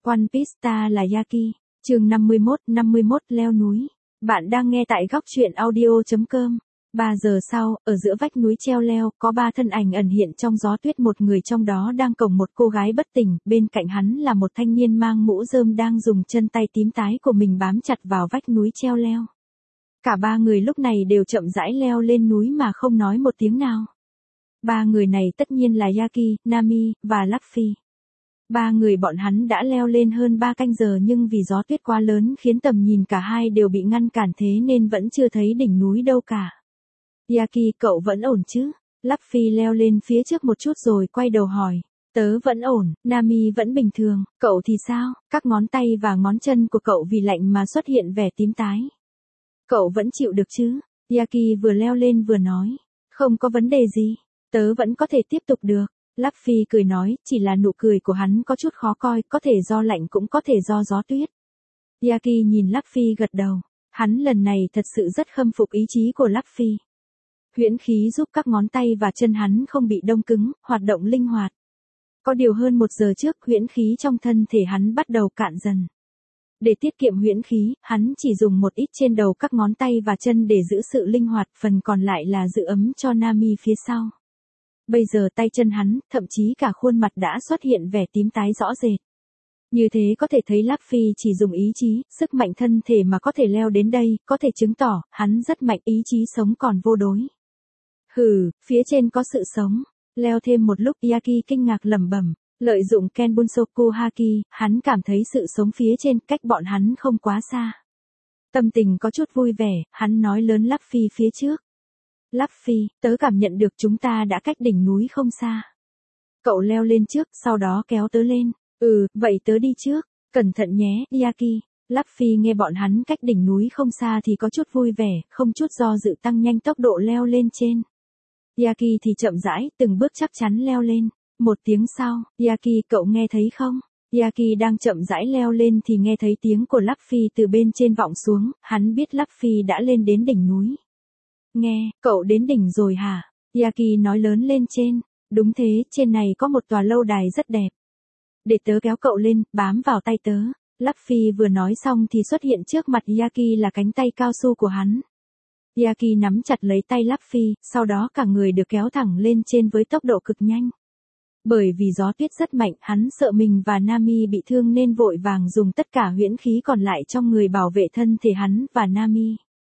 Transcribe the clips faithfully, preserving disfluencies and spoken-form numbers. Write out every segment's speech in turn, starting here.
One Piece ta là Yaki, chương năm mươi mốt, năm mươi mốt leo núi. Bạn đang nghe tại góc truyện audio chấm com. Ba giờ sau, ở giữa vách núi treo leo, có ba thân ảnh ẩn hiện trong gió tuyết, một người trong đó đang cổng một cô gái bất tỉnh, bên cạnh hắn là một thanh niên mang mũ rơm đang dùng chân tay tím tái của mình bám chặt vào vách núi treo leo. Cả ba người lúc này đều chậm rãi leo lên núi mà không nói một tiếng nào. Ba người này tất nhiên là Yaki, Nami, và Luffy. Ba người bọn hắn đã leo lên hơn ba canh giờ nhưng vì gió tuyết quá lớn khiến tầm nhìn cả hai đều bị ngăn cản, thế nên vẫn chưa thấy đỉnh núi đâu cả. Yaki, cậu vẫn ổn chứ? Luffy leo lên phía trước một chút rồi quay đầu hỏi. Tớ vẫn ổn, Nami vẫn bình thường, cậu thì sao? Các ngón tay và ngón chân của cậu vì lạnh mà xuất hiện vẻ tím tái. Cậu vẫn chịu được chứ? Yaki vừa leo lên vừa nói. Không có vấn đề gì, tớ vẫn có thể tiếp tục được. Luffy cười nói, chỉ là nụ cười của hắn có chút khó coi, có thể do lạnh cũng có thể do gió tuyết. Yaki nhìn Luffy gật đầu. Hắn lần này thật sự rất khâm phục ý chí của Luffy. Huyễn khí giúp các ngón tay và chân hắn không bị đông cứng, hoạt động linh hoạt. Có điều hơn một giờ trước, huyễn khí trong thân thể hắn bắt đầu cạn dần. Để tiết kiệm huyễn khí, hắn chỉ dùng một ít trên đầu các ngón tay và chân để giữ sự linh hoạt, phần còn lại là giữ ấm cho Nami phía sau. Bây giờ tay chân hắn, thậm chí cả khuôn mặt đã xuất hiện vẻ tím tái rõ rệt. Như thế có thể thấy Luffy chỉ dùng ý chí, sức mạnh thân thể mà có thể leo đến đây, có thể chứng tỏ, hắn rất mạnh, ý chí sống còn vô đối. Hừ, phía trên có sự sống. Leo thêm một lúc, Yaki kinh ngạc lẩm bẩm, lợi dụng Kenbunsoku Haki, hắn cảm thấy sự sống phía trên, cách bọn hắn không quá xa. Tâm tình có chút vui vẻ, hắn nói lớn Luffy phía trước. Luffy, tớ cảm nhận được chúng ta đã cách đỉnh núi không xa. Cậu leo lên trước, sau đó kéo tớ lên. Ừ, vậy tớ đi trước. Cẩn thận nhé, Yaki. Luffy nghe bọn hắn cách đỉnh núi không xa thì có chút vui vẻ, không chút do dự tăng nhanh tốc độ leo lên trên. Yaki thì chậm rãi, từng bước chắc chắn leo lên. Một tiếng sau, Yaki, cậu nghe thấy không? Yaki đang chậm rãi leo lên thì nghe thấy tiếng của Luffy từ bên trên vọng xuống, hắn biết Luffy đã lên đến đỉnh núi. Nghe, cậu đến đỉnh rồi hả? Yaki nói lớn lên trên. Đúng thế, trên này có một tòa lâu đài rất đẹp. Để tớ kéo cậu lên, bám vào tay tớ. Luffy vừa nói xong thì xuất hiện trước mặt Yaki là cánh tay cao su của hắn. Yaki nắm chặt lấy tay Luffy, sau đó cả người được kéo thẳng lên trên với tốc độ cực nhanh. Bởi vì gió tuyết rất mạnh, hắn sợ mình và Nami bị thương nên vội vàng dùng tất cả huyễn khí còn lại trong người bảo vệ thân thể hắn và Nami.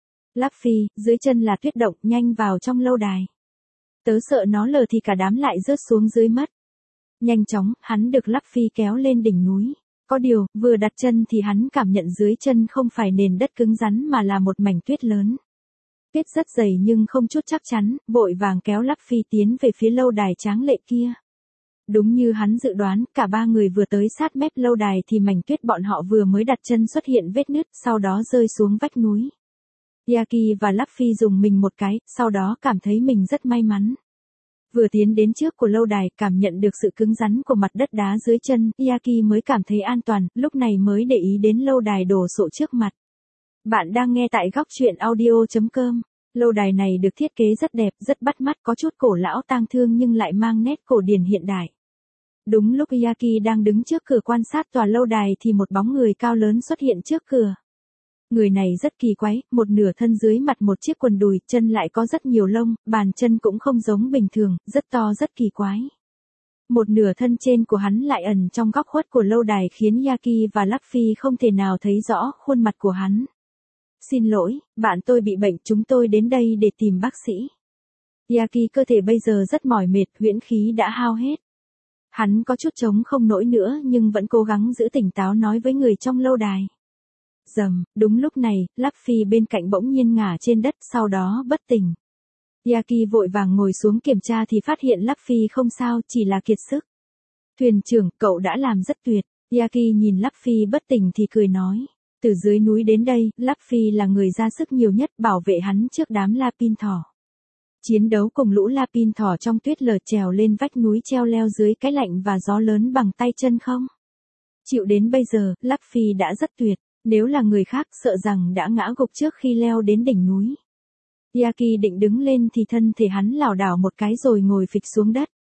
Luffy, dưới chân là tuyết động, nhanh vào trong lâu đài. Tớ sợ nó lờ thì cả đám lại rớt xuống dưới mất. Nhanh chóng, hắn được Luffy kéo lên đỉnh núi. Có điều, vừa đặt chân thì hắn cảm nhận dưới chân không phải nền đất cứng rắn mà là một mảnh tuyết lớn. Tuyết rất dày nhưng không chút chắc chắn, vội vàng kéo Luffy tiến về phía lâu đài tráng lệ kia. Đúng như hắn dự đoán, cả ba người vừa tới sát mép lâu đài thì mảnh tuyết bọn họ vừa mới đặt chân xuất hiện vết nứt, sau đó rơi xuống vách núi. Yaki và Luffy dùng mình một cái, sau đó cảm thấy mình rất may mắn. Vừa tiến đến trước của lâu đài, cảm nhận được sự cứng rắn của mặt đất đá dưới chân, Yaki mới cảm thấy an toàn, lúc này mới để ý đến lâu đài đổ sộ trước mặt. Bạn đang nghe tại góc truyện audio chấm com. Lâu đài này được thiết kế rất đẹp, rất bắt mắt, có chút cổ lão tang thương nhưng lại mang nét cổ điển hiện đại. Đúng lúc Yaki đang đứng trước cửa quan sát tòa lâu đài thì một bóng người cao lớn xuất hiện trước cửa. Người này rất kỳ quái, một nửa thân dưới mặt một chiếc quần đùi, chân lại có rất nhiều lông, bàn chân cũng không giống bình thường, rất to rất kỳ quái. Một nửa thân trên của hắn lại ẩn trong góc khuất của lâu đài khiến Yaki và Luffy không thể nào thấy rõ khuôn mặt của hắn. Xin lỗi, bạn tôi bị bệnh, chúng tôi đến đây để tìm bác sĩ. Yaki cơ thể bây giờ rất mỏi mệt, huyễn khí đã hao hết. Hắn có chút chống không nổi nữa nhưng vẫn cố gắng giữ tỉnh táo nói với người trong lâu đài. Dầm, đúng lúc này, Luffy bên cạnh bỗng nhiên ngả trên đất, sau đó bất tỉnh. Yaki vội vàng ngồi xuống kiểm tra thì phát hiện Luffy không sao, chỉ là kiệt sức. Thuyền trưởng, cậu đã làm rất tuyệt. Yaki nhìn Luffy bất tỉnh thì cười nói. Từ dưới núi đến đây, Luffy là người ra sức nhiều nhất, bảo vệ hắn trước đám Lapin thỏ. Chiến đấu cùng lũ Lapin thỏ trong tuyết lở trèo lên vách núi treo leo dưới cái lạnh và gió lớn bằng tay chân không. Chịu đến bây giờ, Luffy đã rất tuyệt. Nếu là người khác sợ rằng đã ngã gục trước khi leo đến đỉnh núi. Yaki định đứng lên thì thân thể hắn lảo đảo một cái rồi ngồi phịch xuống đất.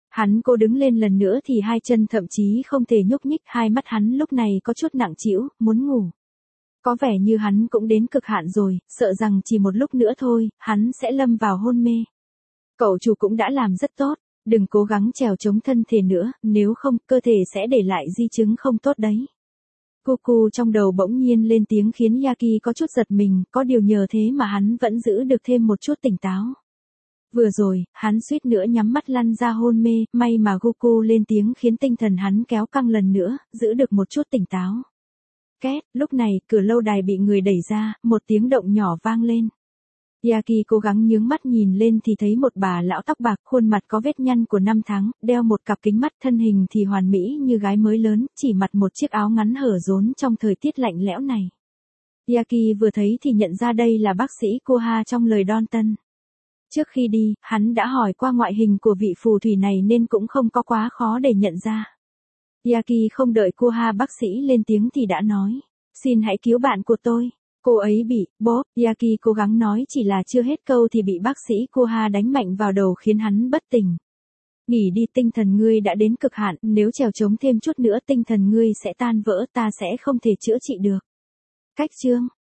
Hắn cố đứng lên lần nữa thì hai chân thậm chí không thể nhúc nhích, hai mắt hắn lúc này có chút nặng trĩu, muốn ngủ. Có vẻ như hắn cũng đến cực hạn rồi, sợ rằng chỉ một lúc nữa thôi, hắn sẽ lâm vào hôn mê. Cậu chủ cũng đã làm rất tốt, đừng cố gắng trèo chống thân thể nữa, nếu không, cơ thể sẽ để lại di chứng không tốt đấy. Cuckoo trong đầu bỗng nhiên lên tiếng khiến Yaki có chút giật mình, có điều nhờ thế mà hắn vẫn giữ được thêm một chút tỉnh táo. Vừa rồi, hắn suýt nữa nhắm mắt lăn ra hôn mê, may mà Cuckoo lên tiếng khiến tinh thần hắn kéo căng lần nữa, giữ được một chút tỉnh táo. Két, lúc này, cửa lâu đài bị người đẩy ra, một tiếng động nhỏ vang lên. Yaki cố gắng nhướng mắt nhìn lên thì thấy một bà lão tóc bạc, khuôn mặt có vết nhăn của năm tháng, đeo một cặp kính mắt, thân hình thì hoàn mỹ như gái mới lớn, chỉ mặc một chiếc áo ngắn hở rốn trong thời tiết lạnh lẽo này. Yaki vừa thấy thì nhận ra đây là bác sĩ Koha trong lời Don Tân. Trước khi đi, hắn đã hỏi qua ngoại hình của vị phù thủy này nên cũng không có quá khó để nhận ra. Yaki không đợi Koha bác sĩ lên tiếng thì đã nói, xin hãy cứu bạn của tôi. Cô ấy bị, bóp, Yaki cố gắng nói chỉ là chưa hết câu thì bị bác sĩ Koha đánh mạnh vào đầu khiến hắn bất tỉnh. Nghỉ đi, tinh thần ngươi đã đến cực hạn, nếu trèo chống thêm chút nữa tinh thần ngươi sẽ tan vỡ, ta sẽ không thể chữa trị được. Cách chương